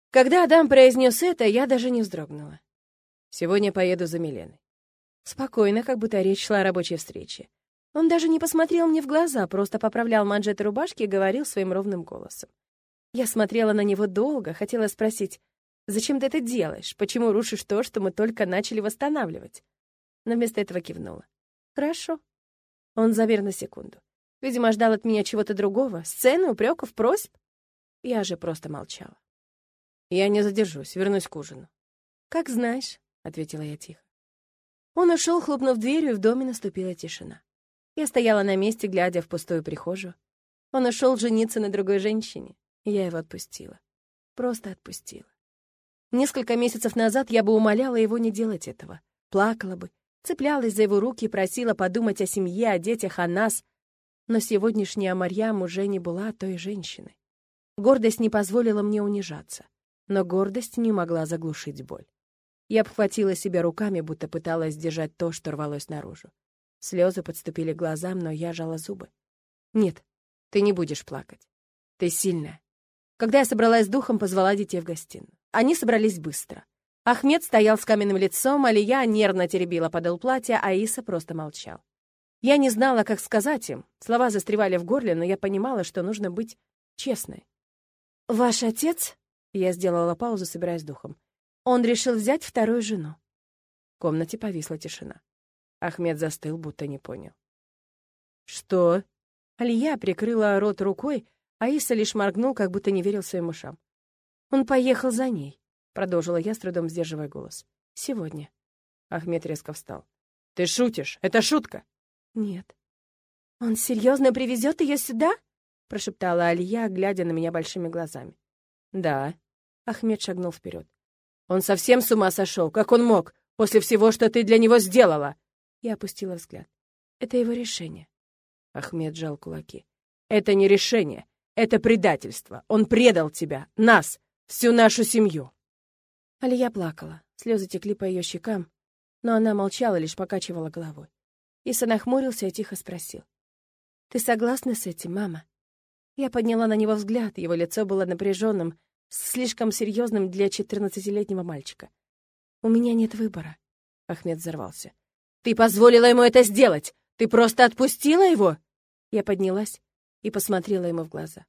Когда Адам произнес это, я даже не вздрогнула. Сегодня поеду за Миленой. Спокойно, как будто речь шла о рабочей встрече. Он даже не посмотрел мне в глаза, просто поправлял манжеты рубашки и говорил своим ровным голосом. Я смотрела на него долго, хотела спросить, «Зачем ты это делаешь? Почему рушишь то, что мы только начали восстанавливать?» Но вместо этого кивнула. «Хорошо». Он замер на секунду. Видимо, ждал от меня чего-то другого, сцены, упреков, просьб. Я же просто молчала. «Я не задержусь, вернусь к ужину». «Как знаешь», — ответила я тихо. Он ушел, хлопнув дверью, и в доме наступила тишина. Я стояла на месте, глядя в пустую прихожую. Он ушел жениться на другой женщине, и я его отпустила. Просто отпустила. Несколько месяцев назад я бы умоляла его не делать этого. Плакала бы, цеплялась за его руки и просила подумать о семье, о детях, о нас. Но сегодняшняя Марьям уже не была той женщиной. Гордость не позволила мне унижаться, но гордость не могла заглушить боль. Я обхватила себя руками, будто пыталась сдержать то, что рвалось наружу. Слезы подступили к глазам, но я жала зубы. «Нет, ты не будешь плакать. Ты сильная». Когда я собралась с духом, позвала детей в гостиную. Они собрались быстро. Ахмед стоял с каменным лицом, Алия нервно теребила подол платья, а Иса просто молчал. Я не знала, как сказать им. Слова застревали в горле, но я понимала, что нужно быть честной. «Ваш отец?» — я сделала паузу, собираясь с духом. «Он решил взять вторую жену». В комнате повисла тишина. Ахмед застыл, будто не понял. «Что?» Алия прикрыла рот рукой, а Иса лишь моргнул, как будто не верил своим ушам. «Он поехал за ней», — продолжила я, с трудом сдерживая голос. «Сегодня». Ахмед резко встал. «Ты шутишь? Это шутка?» «Нет». «Он серьезно привезет ее сюда?» — прошептала Алия, глядя на меня большими глазами. «Да». Ахмед шагнул вперед. «Он совсем с ума сошел? Как он мог? После всего, что ты для него сделала?» Я опустила взгляд. «Это его решение». Ахмед сжал кулаки. «Это не решение. Это предательство. Он предал тебя, нас, всю нашу семью». Алия плакала. Слезы текли по ее щекам, но она молчала, лишь покачивала головой. Иса нахмурился и тихо спросил. «Ты согласна с этим, мама?» Я подняла на него взгляд, его лицо было напряженным, слишком серьезным для 14-летнего мальчика. «У меня нет выбора», — Ахмед взорвался. «Ты позволила ему это сделать! Ты просто отпустила его?» Я поднялась и посмотрела ему в глаза.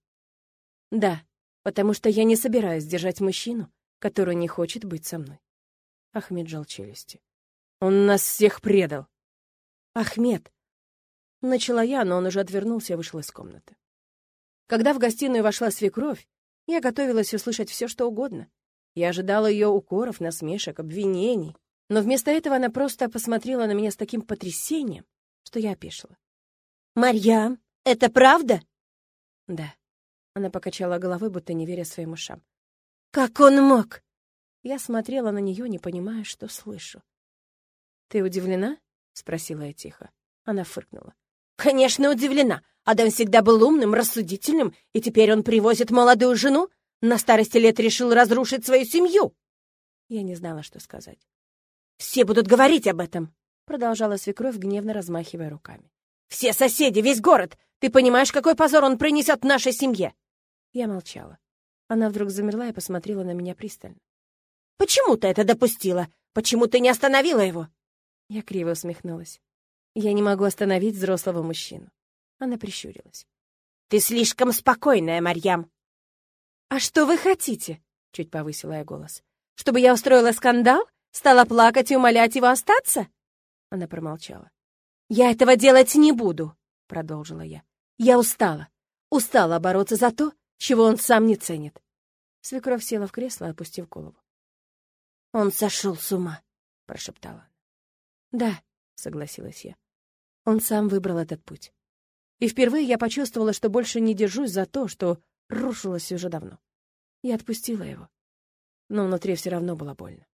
«Да, потому что я не собираюсь держать мужчину, который не хочет быть со мной». Ахмед сжал челюсти. «Он нас всех предал!» «Ахмед!» Начала я, но он уже отвернулся и вышел из комнаты. Когда в гостиную вошла свекровь, я готовилась услышать все, что угодно. Я ожидала ее укоров, насмешек, обвинений. Но вместо этого она просто посмотрела на меня с таким потрясением, что я опешила. «Марьям, это правда?» «Да». Она покачала головой, будто не веря своим ушам. «Как он мог?» Я смотрела на нее, не понимая, что слышу. «Ты удивлена?» — спросила я тихо. Она фыркнула. «Конечно, удивлена. Адам всегда был умным, рассудительным, и теперь он привозит молодую жену? На старости лет решил разрушить свою семью?» Я не знала, что сказать. «Все будут говорить об этом», — продолжала свекровь, гневно размахивая руками. «Все соседи, весь город! Ты понимаешь, какой позор он принесет нашей семье?» Я молчала. Она вдруг замерла и посмотрела на меня пристально. «Почему ты это допустила? Почему ты не остановила его?» Я криво усмехнулась. «Я не могу остановить взрослого мужчину». Она прищурилась. «Ты слишком спокойная, Марьям». «А что вы хотите?» — чуть повысила я голос. «Чтобы я устроила скандал? Стала плакать и умолять его остаться?» Она промолчала. «Я этого делать не буду», — продолжила я. «Я устала. Устала бороться за то, чего он сам не ценит». Свекровь села в кресло, опустив голову. «Он сошел с ума», — прошептала она. «Да», — согласилась я. Он сам выбрал этот путь. И впервые я почувствовала, что больше не держусь за то, что рушилось уже давно. Я отпустила его. Но внутри все равно было больно.